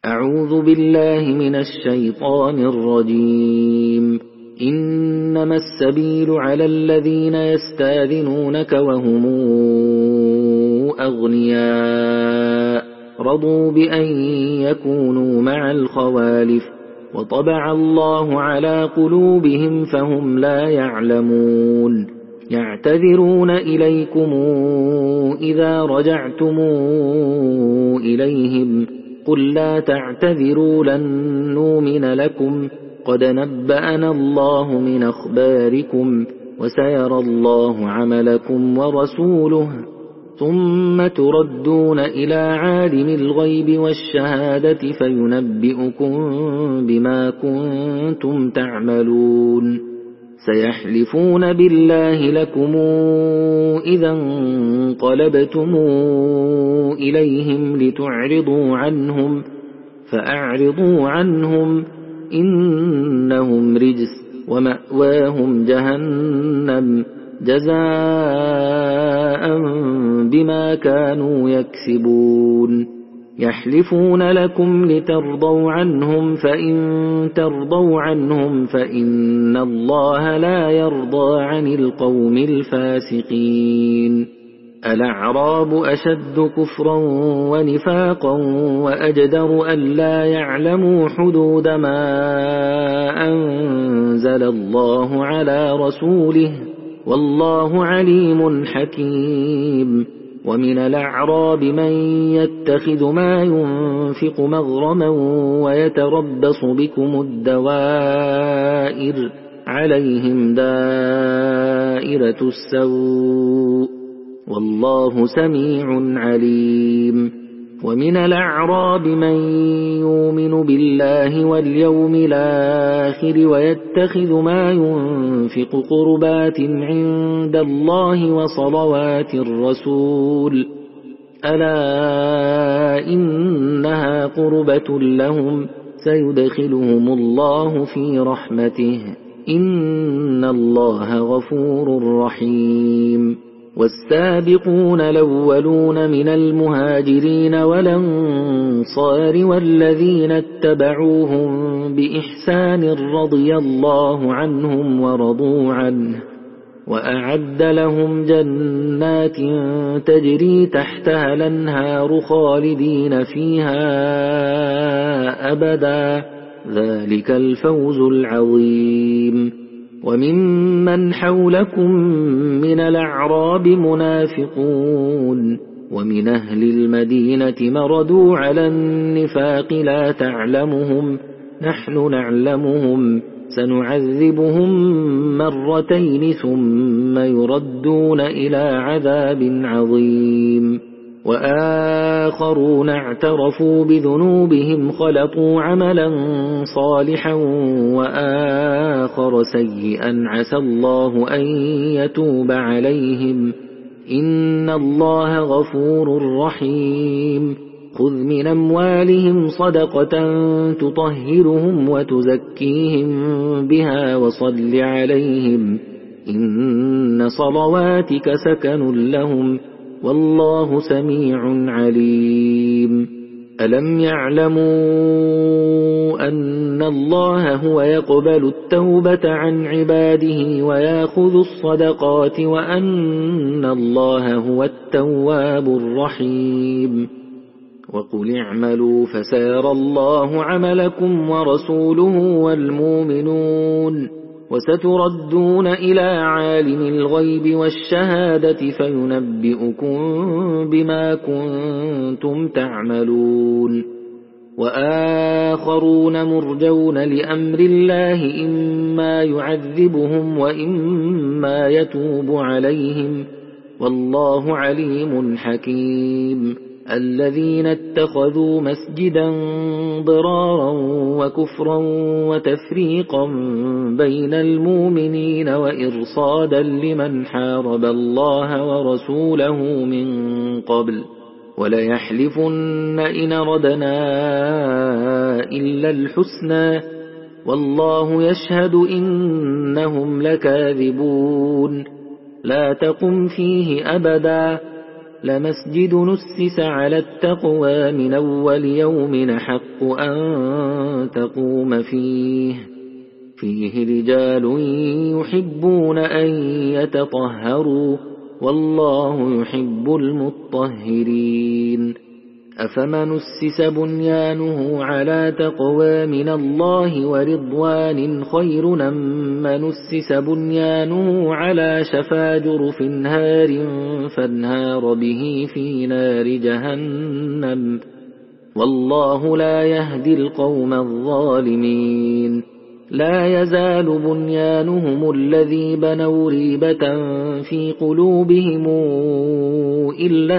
أعوذ بالله من الشيطان الرجيم. إنما السبيل على الذين يستاذنونك وهم أغنياء رضوا بأن يكونوا مع الخوالف وطبع الله على قلوبهم فهم لا يعلمون. يعتذرون إليكم إذا رجعتم إليهم قل لا تعتذروا لن نؤمن لكم قد نبأنا الله من أخباركم وسيرى الله عملكم ورسوله ثم تردون إلى عالم الغيب والشهادة فينبئكم بما كنتم تعملون. سيحلفون بالله لكم إذا انقلبتم إليهم لتعرضوا عنهم فأعرضوا عنهم إنهم رجس ومأواهم جهنم جزاء بما كانوا يكسبون. يحلفون لكم لترضوا عنهم فإن ترضوا عنهم فإن الله لا يرضى عن القوم الفاسقين. الأعراب أشد كفرا ونفاقا وأجدر ألا يعلموا حدود ما أنزل الله على رسوله والله عليم حكيم. ومن الأعراب من يتخذ ما ينفق مغرما ويتربص بكم الدوائر عليهم دائرة السوء والله سميع عليم. ومن الأعراب من يؤمن بالله واليوم الآخر ويتخذ ما ينفق قربات عند الله وصلوات الرسول ألا إنها قربة لهم سيدخلهم الله في رحمته إن الله غفور رحيم. والسابقون الأولون من المهاجرين والأنصار والذين اتبعوهم بإحسان رضي الله عنهم ورضوا عنه وأعد لهم جنات تجري تحتها الأنهار خالدين فيها أبدا ذلك الفوز العظيم. وممن حولكم من الأعراب منافقون ومن أهل المدينة مردوا على النفاق لا تعلمهم نحن نعلمهم سنعذبهم مرتين ثم يردون إلى عذاب عظيم. وآخرون اعترفوا بذنوبهم خلطوا عملا صالحا وآخر سيئا عسى الله أن يتوب عليهم إن الله غفور رحيم. خذ من أموالهم صدقة تطهرهم وتزكيهم بها وصل عليهم إن صلواتك سكن لهم والله سميع عليم. ألم يعلموا أن الله هو يقبل التوبة عن عباده ويأخذ الصدقات وأن الله هو التواب الرحيم. وقل اعملوا فسيرى الله عملكم ورسوله والمؤمنون وستردون إلى عالم الغيب والشهادة فينبئكم بما كنتم تعملون. وآخرون مرجون لأمر الله إما يعذبهم وإما يتوب عليهم والله عليم حكيم. الذين اتخذوا مسجدا ضرارا وكفرا وتفريقا بين المؤمنين وإرصادا لمن حارب الله ورسوله من قبل وليحلفن إن ردنا إلا الحسنى والله يشهد إنهم لكاذبون. لا تقم فيه أبدا لمسجد نسس على التقوى من أول يوم حق أن تقوم فيه رجال يحبون أن يتطهروا والله يحب المطهرين أفمن أسس بنيانه على تقوى من الله ورضوان خير أم من أسس بنيانه على شفا جرف هار فانهار به في نار جهنم والله لا يهدي القوم الظالمين لا يزال بنيانهم الذي بنوا ريبة في قلوبهم إلا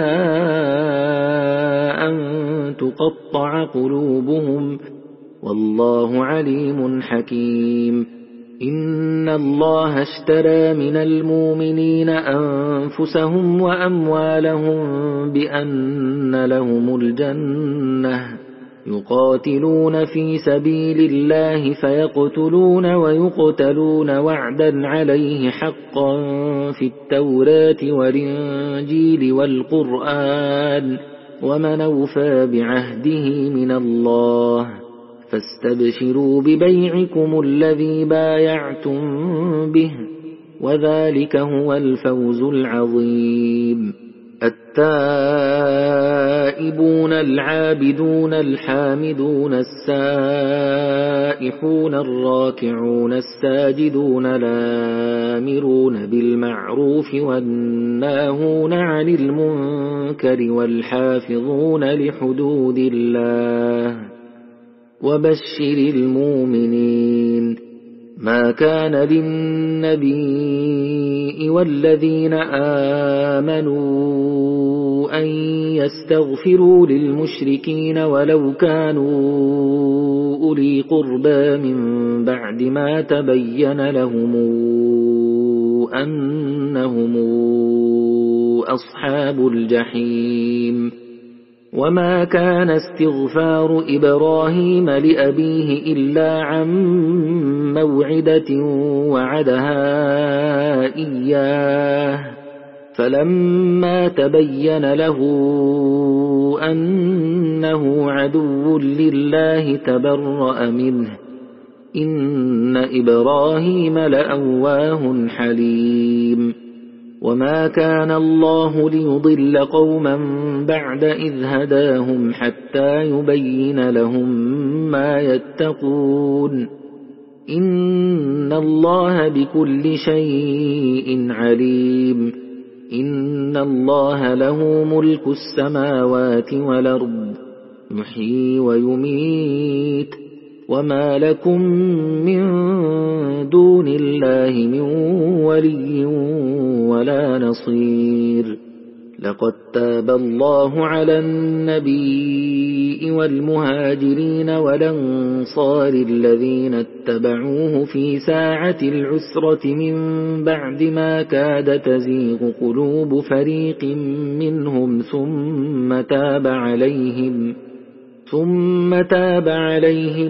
أن تقطع قلوبهم والله عليم حكيم إن الله اشترى من المؤمنين أنفسهم وأموالهم بأن لهم الجنة يقاتلون في سبيل الله فيقتلون ويقتلون وعدا عليه حقا في التوراة والإنجيل والقرآن ومن أوفى بعهده من الله فاستبشروا ببيعكم الذي بايعتم به وذلك هو الفوز العظيم التائبون العابدون الحامدون السائحون الراكعون الساجدون الآمرون بالمعروف والناهون عن المنكر والحافظون لحدود الله وبشر المؤمنين ما كان للنبي والذين آمنوا أن يستغفروا للمشركين ولو كانوا أولي قربى من بعد ما تبين لهم أنهم أصحاب الجحيم وما كان استغفار إبراهيم لأبيه إلا عن موعدة وعدها إياه فلما تبين له أنه عدو لله تبرأ منه إن إبراهيم لأواه حليم وما كان الله ليضل قوما بعد إذ هداهم حتى يبين لهم ما يتقون إن الله بكل شيء عليم إن الله له ملك السماوات والأرض يحيي ويميت وما لكم من دون الله من ولي ولا نصير لقد تاب الله على النبي والمهاجرين والأنصار الذين اتبعوه في ساعة العسرة من بعد ما كاد تزيغ قلوب فريق منهم ثم تاب عليهم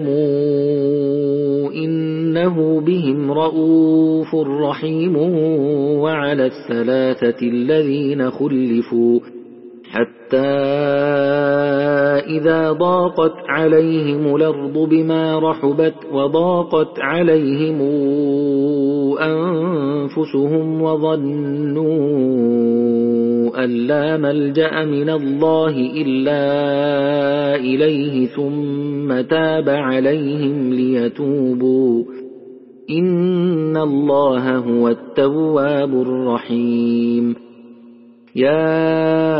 إنه بهم رؤوف رحيم وعلى الثلاثة الذين خلفوا حتى إذا ضاقت عليهم الأرض بما رحبت وضاقت عليهم أنفسهم وظنوا أن لا ملجأ من الله إلا إليه ثم تاب عليهم ليتوبوا إن الله هو التواب الرحيم يا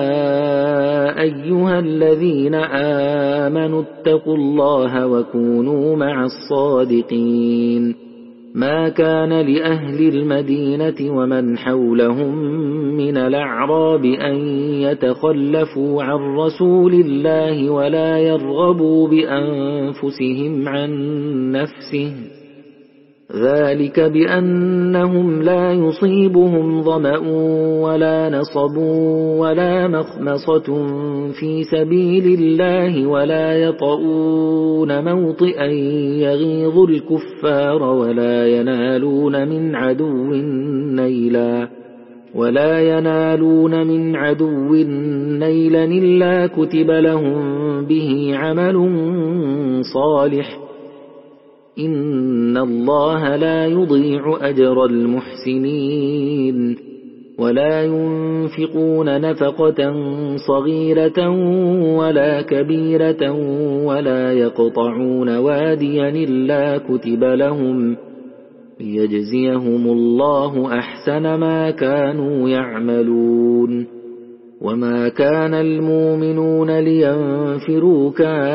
أيها الذين آمنوا اتقوا الله وكونوا مع الصادقين ما كان لأهل المدينة ومن حولهم من الأعراب أن يتخلفوا عن رسول الله ولا يرغبوا بأنفسهم عن نفسه ذلك بأنهم لا يصيبهم ظمأ ولا نصب ولا مخمصة في سبيل الله ولا يطؤون موطئا يغيظ الكفار ولا ينالون من عدو نيلا ولا ينالون من عدو نيلا إلا كتب لهم به عمل صالح إن الله لا يضيع أجر المحسنين ولا ينفقون نفقة صغيرة ولا كبيرة ولا يقطعون واديا إلا كتب لهم ليجزيهم الله أحسن ما كانوا يعملون وما كان المؤمنون لينفروا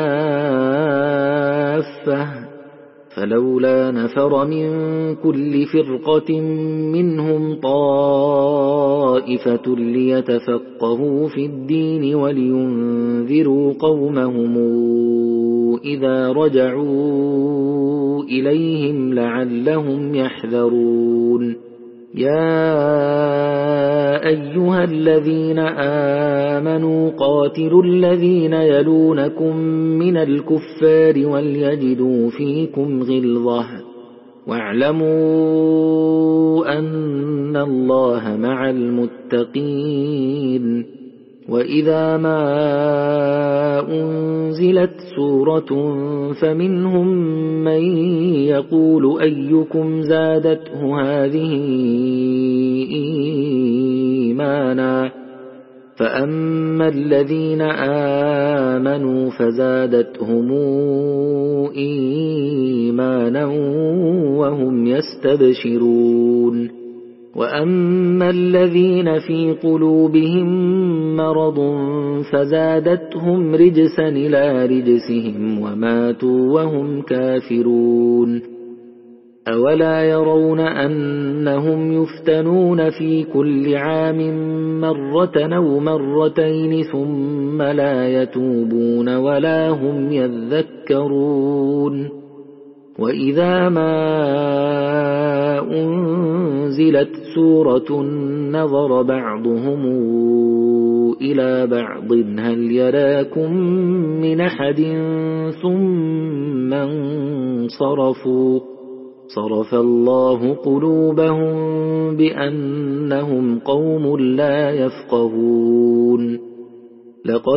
كافة فلولا نفر من كل فرقة منهم طائفة ليتفقهوا في الدين ولينذروا قومهم إذا رجعوا إليهم لعلهم يحذرون يا أيها الذين آمنوا قاتلوا الذين يلونكم من الكفار وليجدوا فيكم غلظة واعلموا أن الله مع المتقين وإذا ما أنزلت سورة فمنهم من يقول أيكم زادته هذه إيمانا فأما الذين آمنوا فزادتهم إيمانا وهم يستبشرون وأما الذين في قلوبهم مرض فزادتهم رجسا إلى رجسهم وماتوا وهم كافرون أولا يرون أنهم يفتنون في كل عام مرة أو مرتين ثم لا يتوبون ولا هم يذكرون وإذا ما أنزلت سورة نظر بعضهم إلى بعض هل يراكم من أحد ثم انصرفوا صرف الله قلوبهم بأنهم قوم لا يفقهون لقد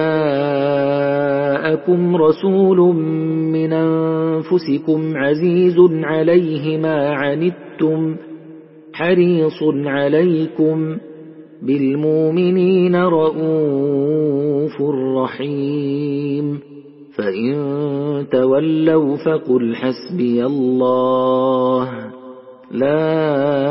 جاءكم رسول من أنفسكم عزيز عليه ما عنتم حريص عليكم بالمؤمنين رؤوف رحيم فإن تولوا فقل حسبي الله لا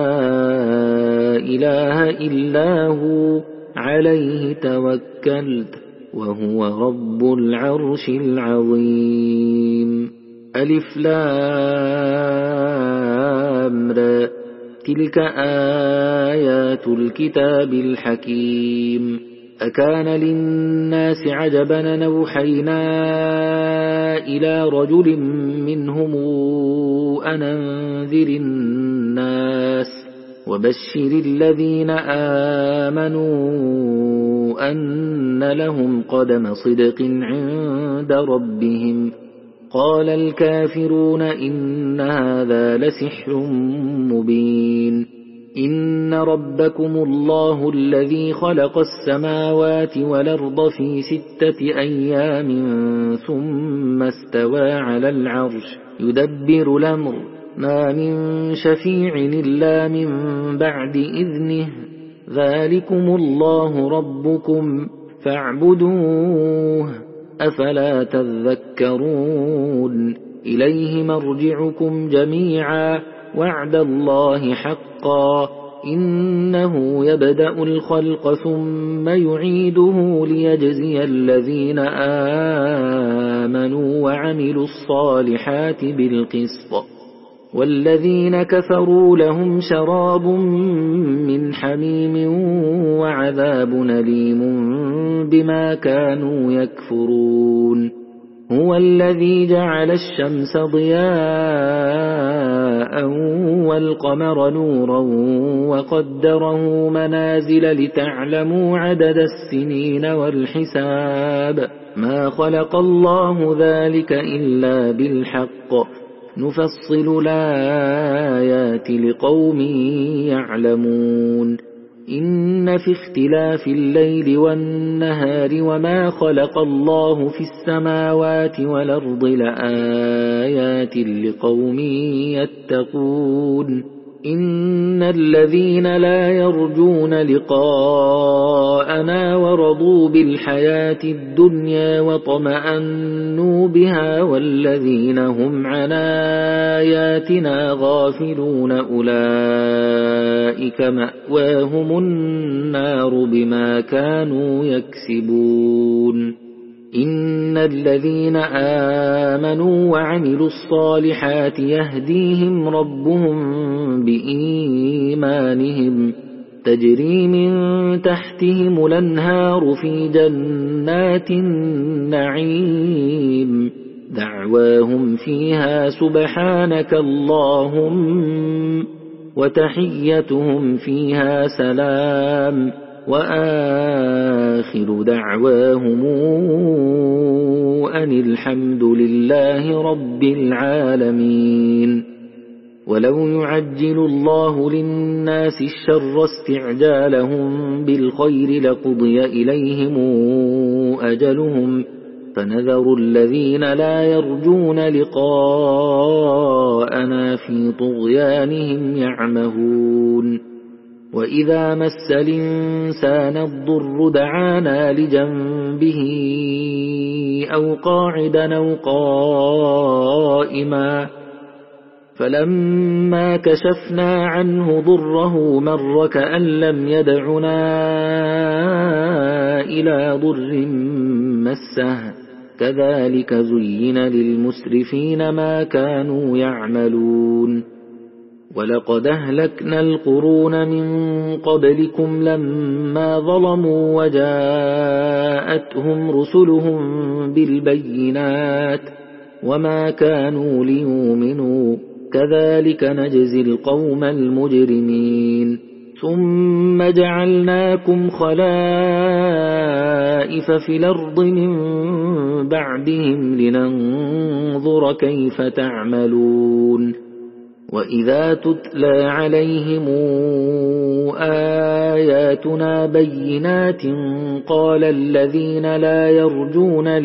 إله إلا هو عليه توكلت وهو رب العرش العظيم ألف لام را تلك آيات الكتاب الحكيم أكان للناس عجبا نوحينا إلى رجل منهم أن أنذر الناس وبشر الذين آمنوا أن لهم قدم صدق عند ربهم قال الكافرون إن هذا لسحر مبين إن ربكم الله الذي خلق السماوات والأرض في 6 أيام ثم استوى على العرش يدبر الأمر ما من شفيع إلا من بعد إذنه ذلكم الله ربكم فاعبدوه أفلا تذكرون إليه مرجعكم جميعا وعد الله حقا إنه يبدأ الخلق ثم يعيده ليجزي الذين آمنوا وعملوا الصالحات بالقسط والذين كفروا لهم شراب من حميم وعذاب أليم بما كانوا يكفرون هو الذي جعل الشمس ضياء والقمر نورا وقدره منازل لتعلموا عدد السنين والحساب ما خلق الله ذلك إلا بالحق نفصل الآيات لقوم يعلمون إن في اختلاف الليل والنهار وما خلق الله في السماوات والأرض لآيات لقوم يتقون إن الذين لا يرجون لقاءنا ورضوا بالحياة الدنيا وطمأنوا بها والذين هم عن آياتنا غافلون أولئك مأواهم النار بما كانوا يكسبون إن الذين آمنوا وعملوا الصالحات يهديهم ربهم بإيمانهم تجري من تحتهم الأنهار في جنات النعيم دعواهم فيها سبحانك اللهم وتحيتهم فيها سلام وآخر دعواهم أن الحمد لله رب العالمين ولو يعجل الله للناس الشر استعجالهم بالخير لقضي إليهم أجلهم فنذر الذين لا يرجون لقاءنا في طغيانهم يعمهون وإذا مس الإنسان الضر دعانا لجنبه أو قاعدا أو قائما فلما كشفنا عنه ضره مر كأن لم يدعنا إلى ضر مسه كذلك زين للمسرفين ما كانوا يعملون ولقد أهلكنا القرون من قبلكم لما ظلموا وجاءتهم رسلهم بالبينات وما كانوا ليؤمنوا كذلك نجزي القوم المجرمين ثم جعلناكم خلائف في الأرض من بعدهم لننظر كيف تعملون وإذا تتلى عليهم آياتنا بينات قال الذين لا يرجون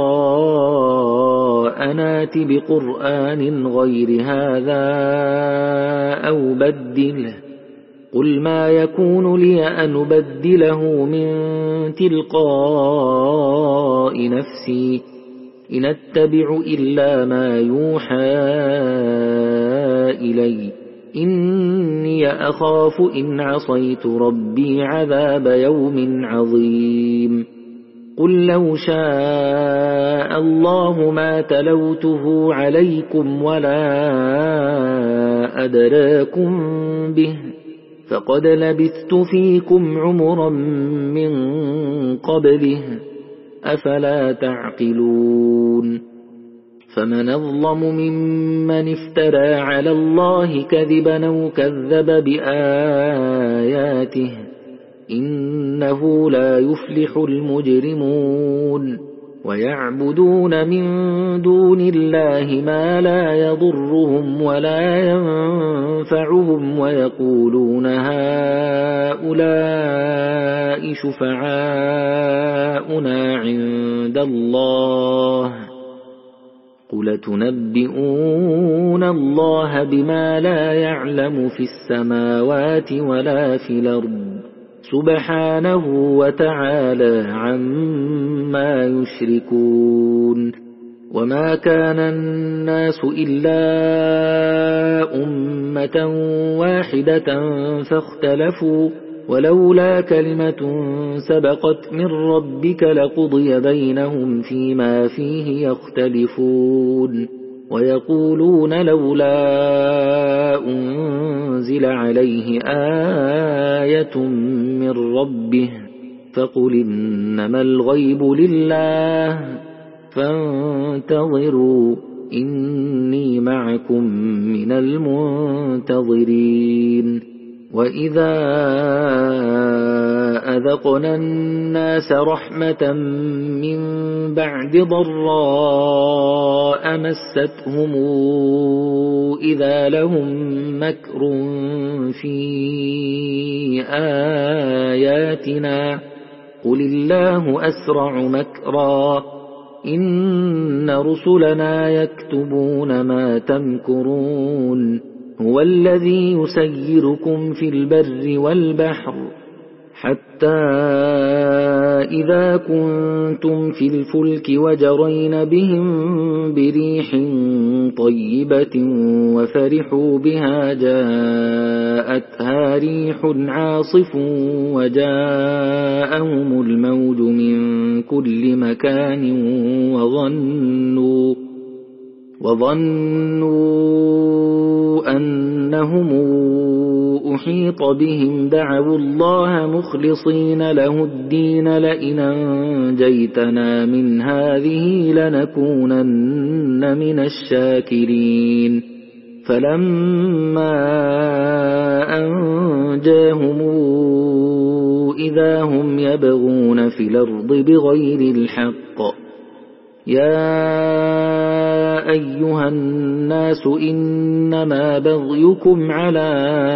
لقاءنا ائت بقرآن غير هذا أو بدله قل ما يكون لي أن أبدله من تلقاء نفسي إن أتبع إلا ما يوحى إلي إني أخاف إن عصيت ربي عذاب يوم عظيم قل لو شاء الله ما تلوته عليكم ولا أدراكم به فقد لبثت فيكم عمرا من قبله أفلا تعقلون فمن أظلم ممن افترى على الله كذبا أو كذب بآياته إنه لا يفلح المجرمون ويعبدون من دون الله ما لا يضرهم ولا ينفعهم ويقولون هؤلاء شفعاؤنا عند الله قل تنبئون الله بما لا يعلم في السماوات ولا في الأرض سبحانه وتعالى عما يشركون وما كان الناس إلا أمة واحدة فاختلفوا ولولا كلمة سبقت من ربك لقضي بينهم فيما فيه يختلفون ويقولون لولا أنزل عليه آية من ربه فقل إنما الغيب لله فانتظروا إني معكم من المنتظرين وإذا أذقنا الناس رحمة من بعد ضراء مستهم إذا لهم مكر في آياتنا قل الله أسرع مكرا إن رسلنا يكتبون ما تمكرون هو الذي يسيركم في البر والبحر حتى إذا كنتم في الفلك وجرين بهم بريح طيبة وفرحوا بها جاءتها ريح عاصف وجاءهم الموج من كل مكان وظنوا أنهم أحيط بهم دعوا الله مخلصين له الدين لئن أنجيتنا من هذه لنكونن من الشاكرين فلما أنجاهم إذا هم يبغون في الأرض بغير الحق يا أيها الناس إنما بغيكم على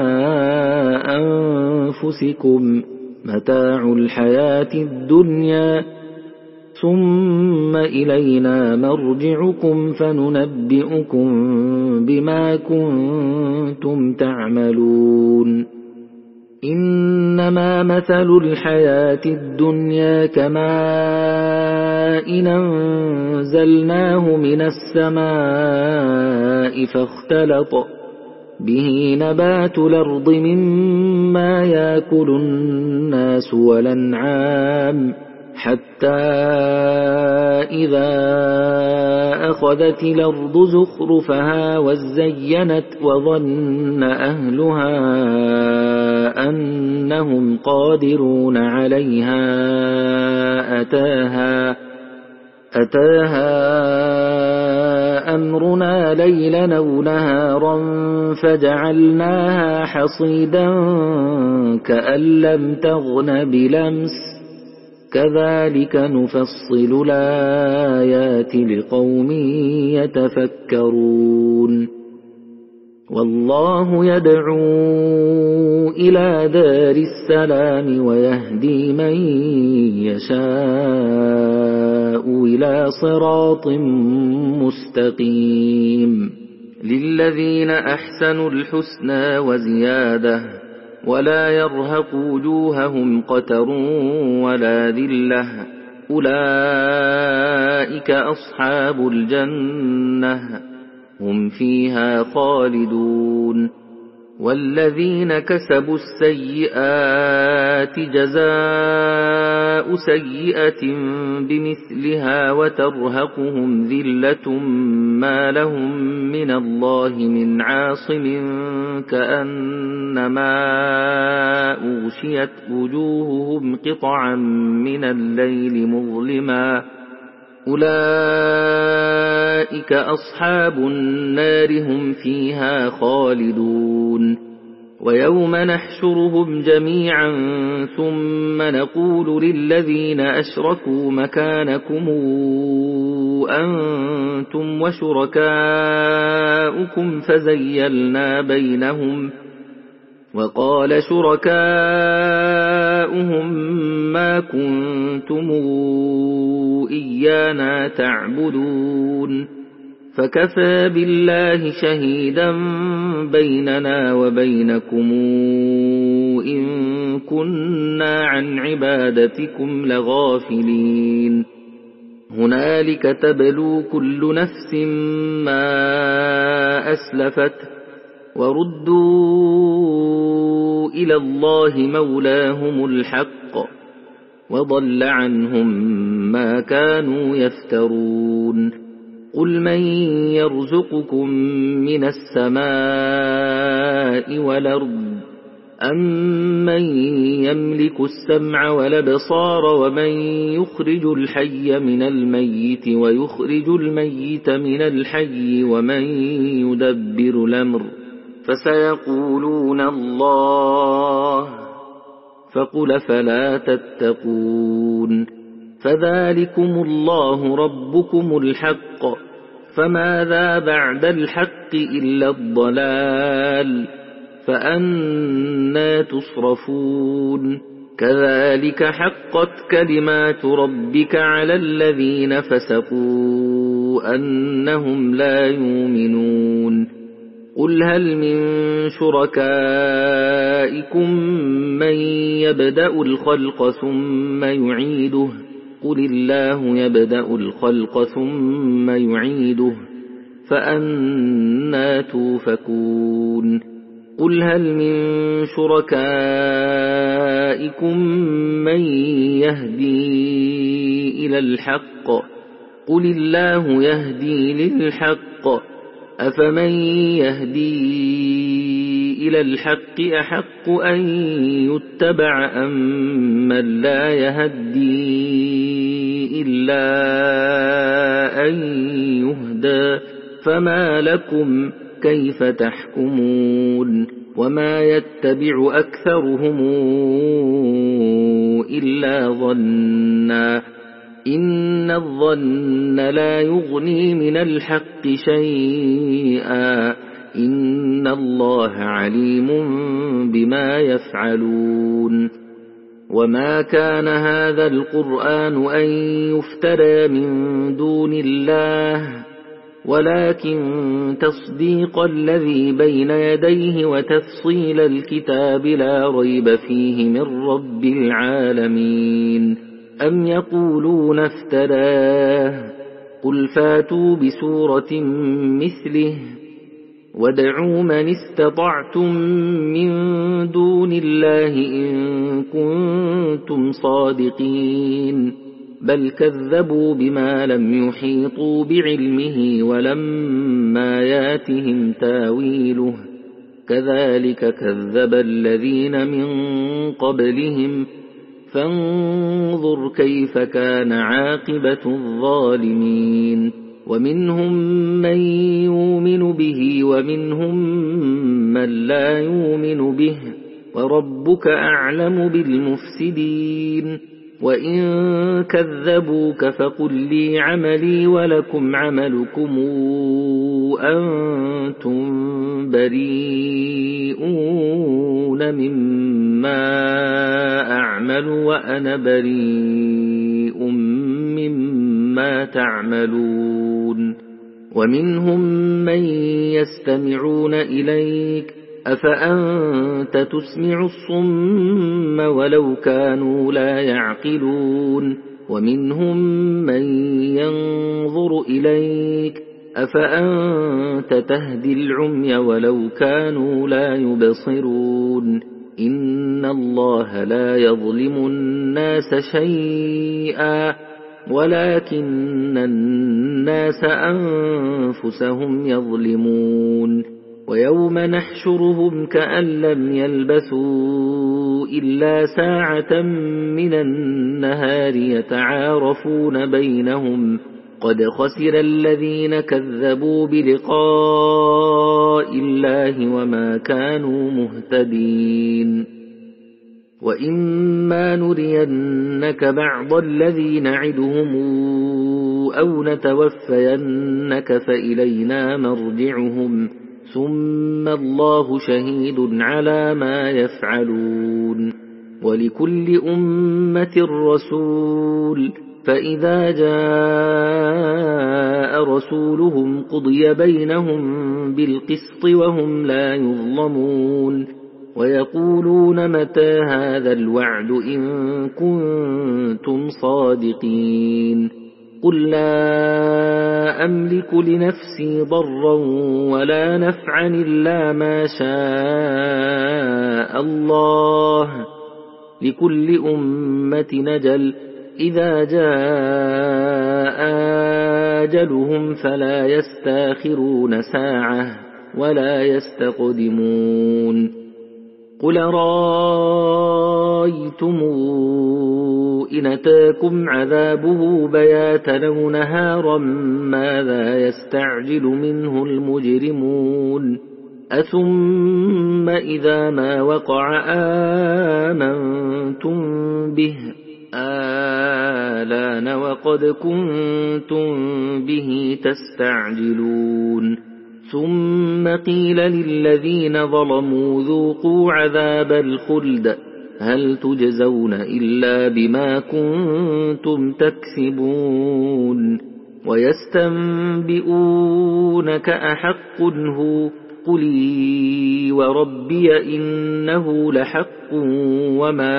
أنفسكم متاع الحياة الدنيا ثم إلينا مرجعكم فننبئكم بما كنتم تعملون إنما مثل الحياة الدنيا كماء أنزلناه من السماء فاختلط به نبات الأرض مما يأكل الناس والأنعام حتى إذا أخذت الأرض زخرفها وزينت وظن أهلها أنهم قادرون عليها أتاها أمرنا ليلا أو نهارا فجعلناها حصيدا كأن لم تغن بلمس كذلك نفصل الآيات لقوم يتفكرون والله يدعو إلى دار السلام ويهدي من يشاء إلى صراط مستقيم للذين أحسنوا الحسنى وزيادة ولا يرهق وجوههم قتر ولا ذلة أولئك أصحاب الجنة هم فيها خالدون والذين كسبوا السيئات جزاء سيئة بمثلها وترهقهم ذلة ما لهم من الله من عاصم كأنما أغشيت وجوههم قطعا من الليل مظلما أولئك أصحاب النار هم فيها خالدون ويوم نحشرهم جميعا ثم نقول للذين أشركوا مكانكم أنتم وشركاؤكم فزيلنا بينهم وقال شركاؤهم ما كنتم إيانا تعبدون فكفى بالله شهيدا بيننا وبينكم إن كنا عن عبادتكم لغافلين هنالك تبلو كل نفس ما أسلفت وردوا إلى الله مولاهم الحق وضل عنهم ما كانوا يفترون قل من يرزقكم من السماء والأرض أمن يملك السمع والأبصار ومن يخرج الحي من الميت ويخرج الميت من الحي ومن يدبر الأمر فسيقولون الله فقل فلا تتقون فذلكم الله ربكم الحق فماذا بعد الحق إلا الضلال فأنى تصرفون كذلك حقت كلمات ربك على الذين فسقوا أنهم لا يؤمنون قل هل من شركائكم من يبدأ الخلق ثم يعيده قل الله يبدأ الخلق ثم يعيده فأنى توفكون قل هل من شركائكم من يهدي إلى الحق قل الله يهدي للحق أفمن يهدي إلى الحق أحق أن يتبع أم من لا يهدي إلا أن يهدى فما لكم كيف تحكمون وما يتبع أكثرهم إلا ظنا إن الظن لا يغني من الحق شيئا إن الله عليم بما يفعلون وما كان هذا القرآن أن يفترى من دون الله ولكن تصديق الذي بين يديه وتفصيل الكتاب لا ريب فيه من رب العالمين أم يقولون افتراه قل فاتوا بسورة مثله وادعوا من استطعتم من دون الله إن كنتم صادقين بل كذبوا بما لم يحيطوا بعلمه ولما ياتهم تاويله كذلك كذب الذين من قبلهم فانظر كيف كان عاقبة الظالمين ومنهم من يؤمن به ومنهم من لا يؤمن به وربك أعلم بالمفسدين وإن كذبوك فقل لي عملي ولكم عملكم أنتم بريئون مما أعمل وأنا بريء مما تعملون ومنهم من يستمعون إليك أفأنت تسمع الصم ولو كانوا لا يعقلون ومنهم من ينظر إليك أفأنت تهدي العمي ولو كانوا لا يبصرون إن الله لا يظلم الناس شيئا ولكن الناس أنفسهم يظلمون ويوم نحشرهم كأن لم يلبثوا إلا ساعة من النهار يتعارفون بينهم قد خسر الذين كذبوا بلقاء الله وما كانوا مهتدين وإما نرينك بعض الذي نعدهم أو نتوفينك فإلينا مرجعهم ثم الله شهيد على ما يفعلون ولكل أمة رسول فإذا جاء رسولهم قضي بينهم بالقسط وهم لا يظلمون ويقولون متى هذا الوعد إن كنتم صادقين قل لا أملك لنفسي ضرا ولا نفعا إلا ما شاء الله لكل أمة نجل إذا جاء أجلهم فلا يستاخرون ساعة ولا يستقدمون قل رأيتم إن أتاكم عذابه بياتا أو نهارا ماذا يستعجل منه المجرمون أثم إذا ما وقع آمنتم به آلان وقد كنتم به تستعجلون ثم قيل للذين ظلموا ذوقوا عذاب الخلد هل تجزون إلا بما كنتم تكسبون ويستنبئونك أحق هو قل إي وربي إنه لحق وما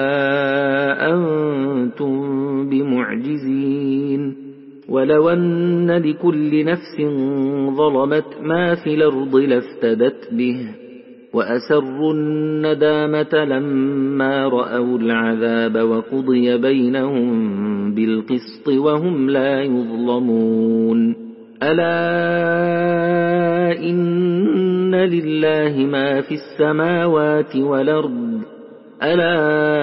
أنتم بمعجزين ولو أن لكل نفس ظلمت ما في الأرض لافتدت به وأسروا الندامة لما رأوا العذاب وقضي بينهم بالقسط وهم لا يظلمون ألا إن لله ما في السماوات والأرض ألا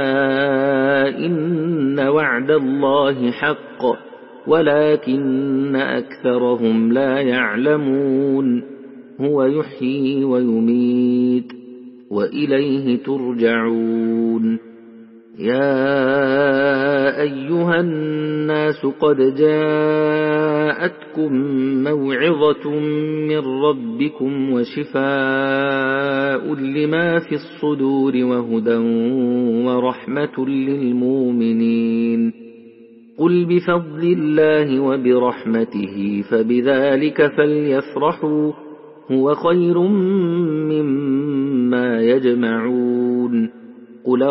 إن وعد الله حق ولكن أكثرهم لا يعلمون هو يحيي ويميت وإليه ترجعون يا أيها الناس قد جاءتكم موعظة من ربكم وشفاء لما في الصدور وهدى ورحمة للمؤمنين قل بفضل الله وبرحمته فبذلك فليفرحوا هو خير مما يجمعون قل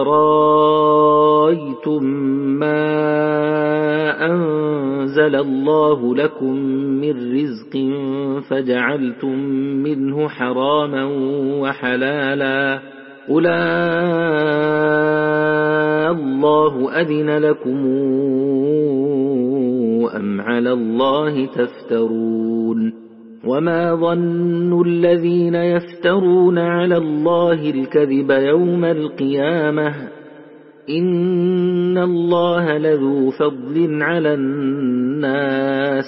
رأيتم ما أنزل الله لكم من رزق فجعلتم منه حراما وحلالا قل الله أذن لكم أم على الله تفترون وما ظن الذين يفترون على الله الكذب يوم القيامة إن الله لذو فضل على الناس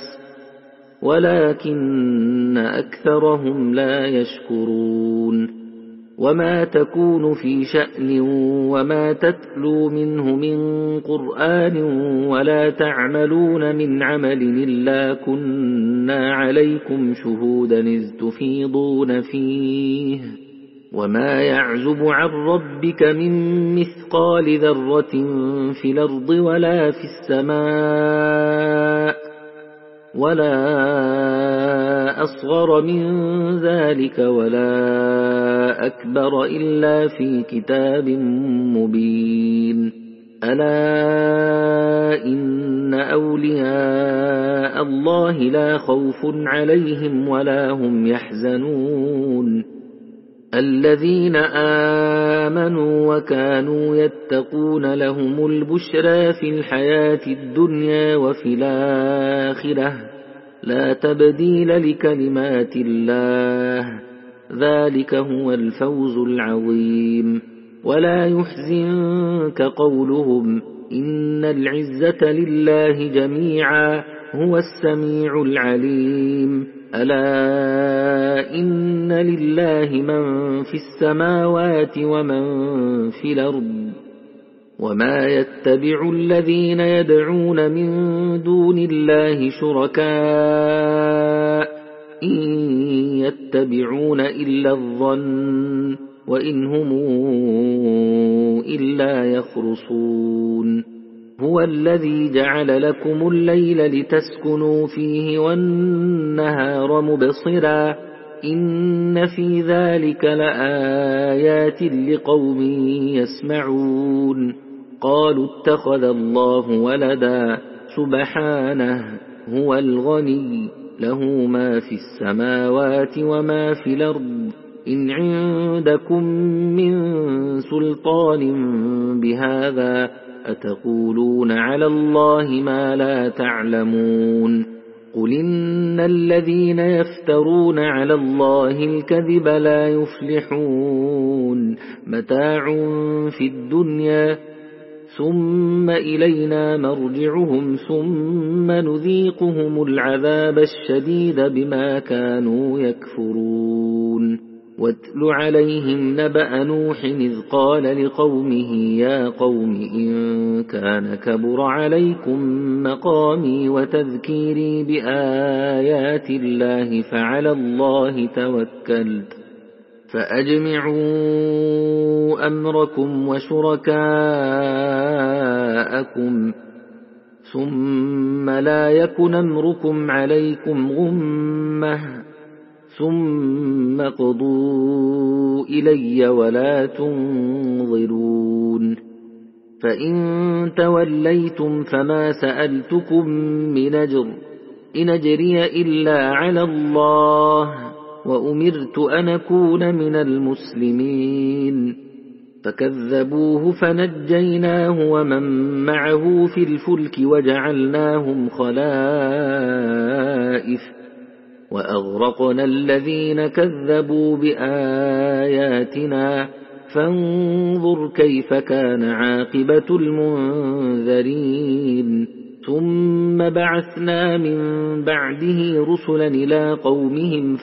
ولكن أكثرهم لا يشكرون وما تكون في شأن وما تتلو منه من قرآن ولا تعملون من عمل إلا كنا عليكم شهودا إذ تفيضون فيه وما يعزب عن ربك من مثقال ذرة في الأرض ولا في السماء ولا أصغر من ذلك ولا أكبر إلا في كتاب مبين ألا إن أولياء الله لا خوف عليهم ولا هم يحزنون الذين آمنوا وكانوا يتقون لهم البشرى في الحياة الدنيا وفي الآخرة لا تبديل لكلمات الله ذلك هو الفوز العظيم ولا يحزنك قولهم إن العزة لله جميعا هو السميع العليم ألا إن لله من في السماوات ومن في الأرض وما يتبع الذين يدعون من دون الله شركاء إن يتبعون إلا الظن وإن هم إلا يخرصون هو الذي جعل لكم الليل لتسكنوا فيه والنهار مبصرا إن في ذلك لآيات لقوم يسمعون قالوا اتخذ الله ولدا سبحانه هو الغني له ما في السماوات وما في الأرض إن عندكم من سلطان بهذا أتقولون على الله ما لا تعلمون قل إن الذين يفترون على الله الكذب لا يفلحون متاع في الدنيا ثم إلينا مرجعهم ثم نذيقهم العذاب الشديد بما كانوا يكفرون واتل عليهم نبأ نوح إذ قال لقومه يا قوم إن كان كبر عليكم مقامي وتذكيري بآيات الله فعلى الله توكلت فأجمعوا أمركم وشركاءكم ثم لا يكن أمركم عليكم غمة ثم اقضوا إلي ولا تنظرون فإن توليتم فما سألتكم من أجر إن أجري إلا على الله وأمرت أن أكون من المسلمين فكذبوه فنجيناه ومن معه في الفلك وجعلناهم خلائف وأغرقنا الذين كذبوا بآياتنا فانظر كيف كان عاقبة المنذرين ثم بعثنا من بعده رسلا إلى قومهم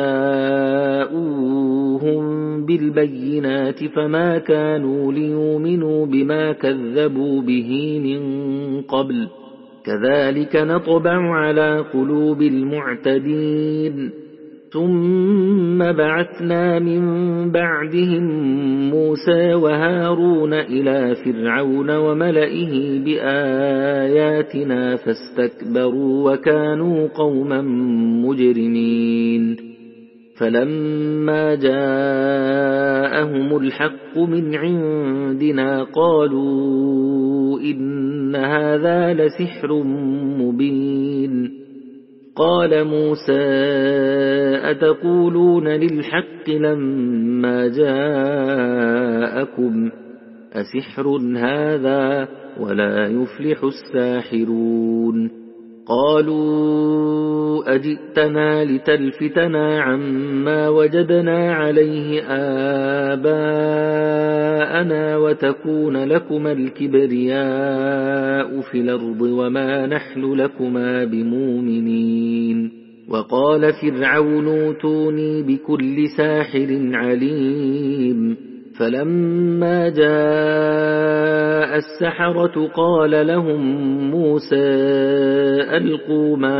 فجاءوهم بالبينات فما كانوا ليؤمنوا بما كذبوا به من قبل كذلك نطبع على قلوب المعتدين ثم بعثنا من بعدهم موسى وهارون إلى فرعون وملئه بآياتنا فاستكبروا وكانوا قوما مجرمين فلما جاءهم الحق من عندنا قالوا إن هذا لسحر مبين قال موسى أتقولون للحق لما جاءكم أسحر هذا ولا يفلح الساحرون قالوا أجئتنا لتلفتنا عما وجدنا عليه آباءنا وتكون لكما الكبرياء في الأرض وما نحن لكما بمؤمنين وقال فرعون اوتوني بكل ساحر عليم فلما جاء السحرة قال لهم موسى ألقوا ما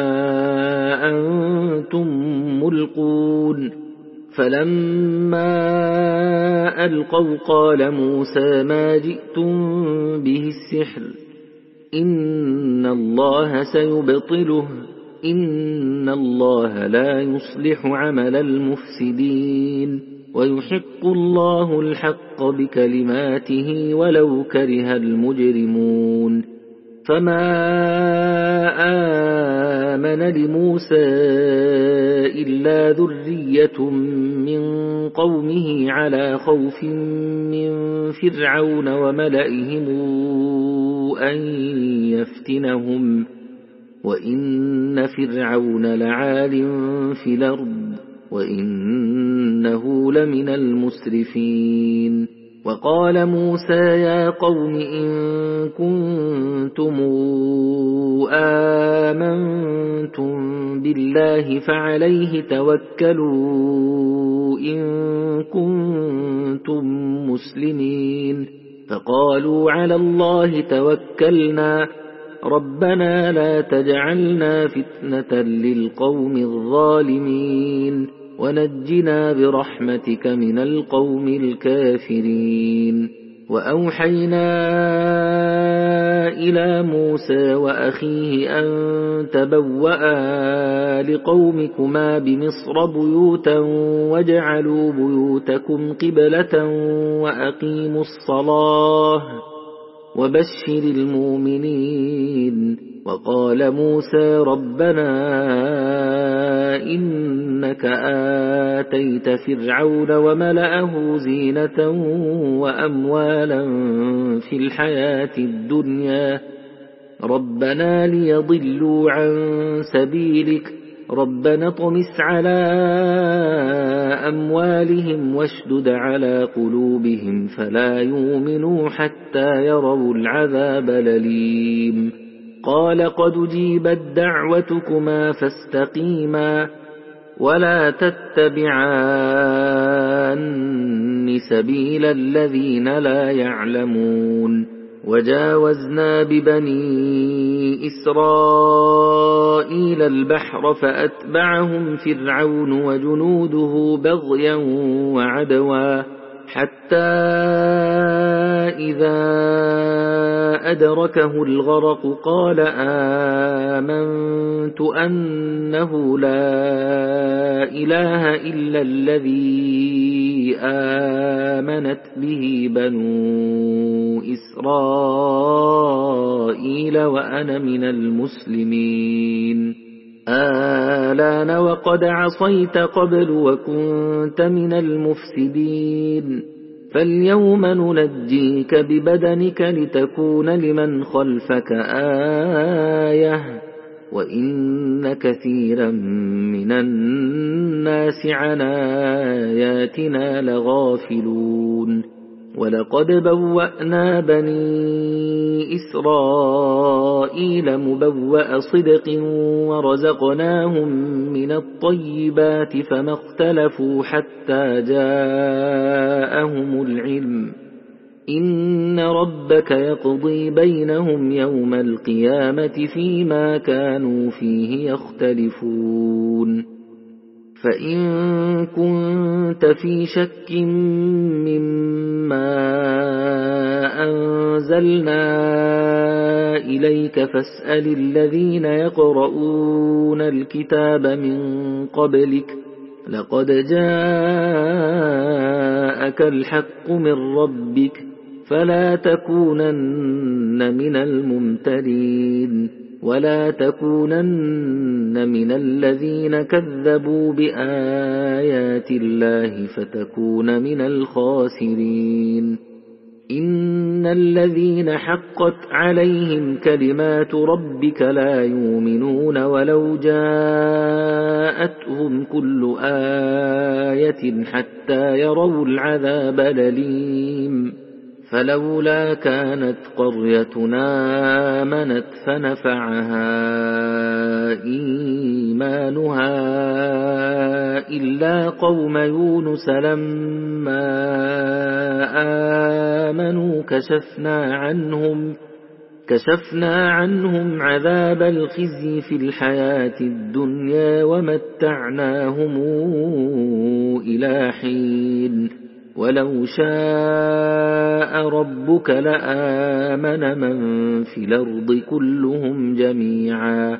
أنتم ملقون فلما ألقوا قال موسى ما جئتم به السحر إن الله سيبطله إن الله لا يصلح عمل المفسدين ويحق الله الحق بكلماته ولو كره المجرمون فما آمن لموسى إلا ذرية من قومه على خوف من فرعون وملئهم أن يفتنهم وإن فرعون لعال في الأرض وإنه لمن المسرفين وقال موسى يا قوم إن كنتم آمنتم بالله فعليه توكلوا إن كنتم مسلمين فقالوا على الله توكلنا ربنا لا تجعلنا فتنة للقوم الظالمين ونجنا برحمتك من القوم الكافرين وأوحينا إلى موسى وأخيه أن تبوأ لقومكما بمصر بيوتا واجعلوا بيوتكم قبلة وأقيموا الصلاة وبشر المؤمنين وقال موسى ربنا إنك آتيت فرعون وملأه زينة وأموالا في الحياة الدنيا ربنا ليضلوا عن سبيلك ربنا اطمس على أموالهم واشدد على قلوبهم فلا يؤمنوا حتى يروا العذاب الأليم قال قد جيبت دعوتكما فاستقيما ولا تتبعان سبيل الذين لا يعلمون. وجاوزنا ببني إسرائيل البحر فأتبعهم فرعون وجنوده بغيا وعدوا حتى إذا أدركه الغرق قال آمنت أنه لا إله إلا الذي آمنت به بنو إسرائيل وأنا من المسلمين. آلان وقد عصيت قبل وكنت من المفسدين. فاليوم ننجيك ببدنك لتكون لمن خلفك آية وإن كثيرا من الناس عن آياتنا لغافلون. ولقد بوأنا بني إسرائيل مبوأ صدق ورزقناهم من الطيبات فما اختلفوا حتى جاءهم العلم. إن ربك يقضي بينهم يوم القيامة فيما كانوا فيه يختلفون. فإن كنت في شك مما أنزلنا إليك فاسأل الذين يقرؤون الكتاب من قبلك لقد جاءك الحق من ربك فلا تكونن من الممترين ولا تكونن من الذين كذبوا بآيات الله فتكون من الخاسرين. إن الذين حقت عليهم كلمات ربك لا يؤمنون ولو جاءتهم كل آية حتى يروا العذاب الأليم. فلولا كانت قريتنا آمنت فنفعها إيمانها إلا قوم يونس لما آمنوا كشفنا عنهم عذاب الخزي في الحياة الدنيا ومتعناهم إلى حين. ولو شاء ربك لآمن من في الأرض كلهم جميعا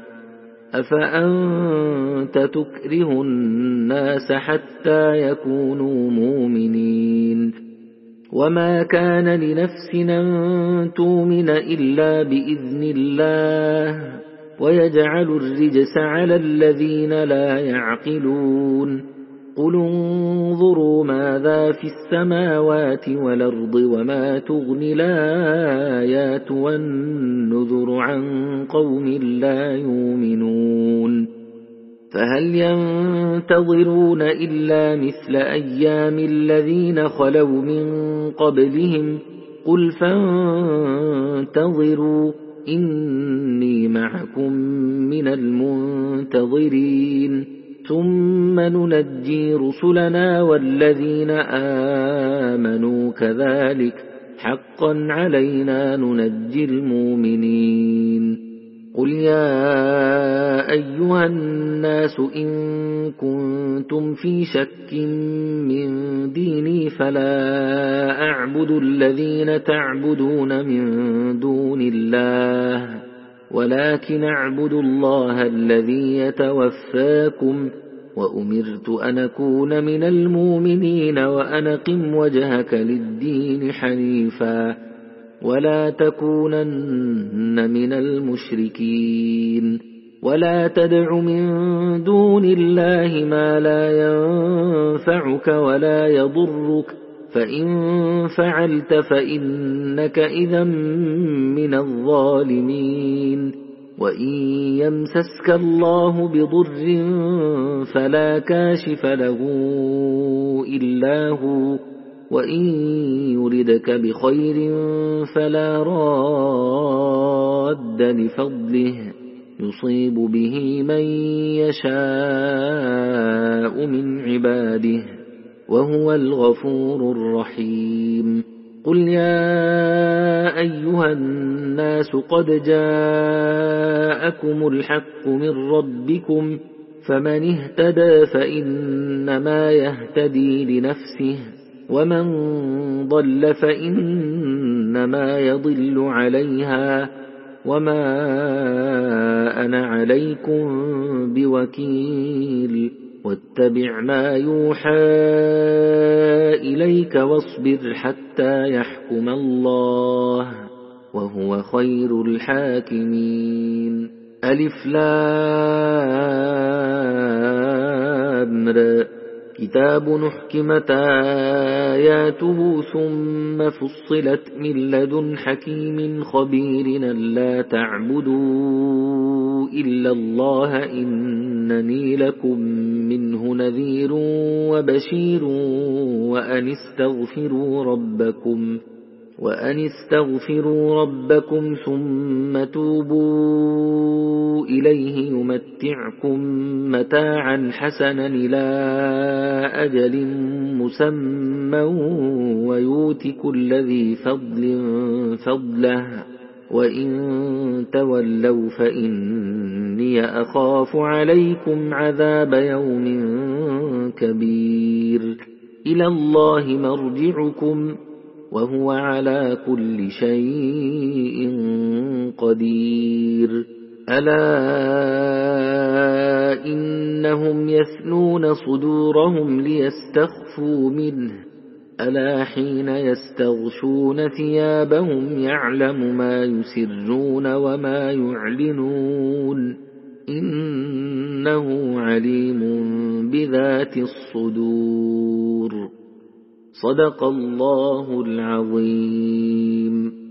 أفأنت تكره الناس حتى يكونوا مؤمنين. وما كان لنفس أن تؤمن إلا بإذن الله ويجعل الرجس على الذين لا يعقلون. قل انظروا ماذا في السماوات والأرض وما تغني الآيات والنذر عن قوم لا يؤمنون. فهل ينتظرون إلا مثل أيام الذين خلوا من قبلهم قل فانتظروا إني معكم من المنتظرين. ثم ننجي رسلنا والذين آمنوا كذلك حقا علينا ننجي المؤمنين. قل يا أيها الناس إن كنتم في شك من ديني فلا أعبد الذين تعبدون من دون الله ولكن أعبد الله الذي يتوفاكم وأمرت أن أكون من المؤمنين وأن أقم وجهك للدين حنيفا ولا تكونن من المشركين. ولا تدع من دون الله ما لا ينفعك ولا يضرك فإن فعلت فإنك إذا من الظالمين. وإن يمسسك الله بضر فلا كاشف له إلا هو وإن يردك بخير فلا راد لفضله يصيب به من يشاء من عباده وهو الغفور الرحيم قل يا أيها الناس قد جاءكم الحق من ربكم فمن اهتدى فإنما يهتدي لنفسه ومن ضل فإنما يضل عليها وما أنا عليكم بوكيل واتبع ما يوحى إليك واصبر حتى يحكم الله وهو خير الحاكمين ألف لام را كتاب أحكمت آياته ثم فصلت من لدن حكيم خبير ألا تعبدوا إلا الله إنني لكم منه نذير وبشير وأن استغفروا ربكم ثم توبوا إليه يمتعكم متاعا حسنا إلى أجل مسمى ويؤت كل ذي فضل فضله وإن تولوا فإني أخاف عليكم عذاب يوم كبير إلى الله مرجعكم وهو على كل شيء قدير ألا إنهم يثنون صدورهم ليستخفوا منه ألا حين يستغشون ثيابهم يعلم ما يسرون وما يعلنون إنه عليم بذات الصدور صدق الله العظيم.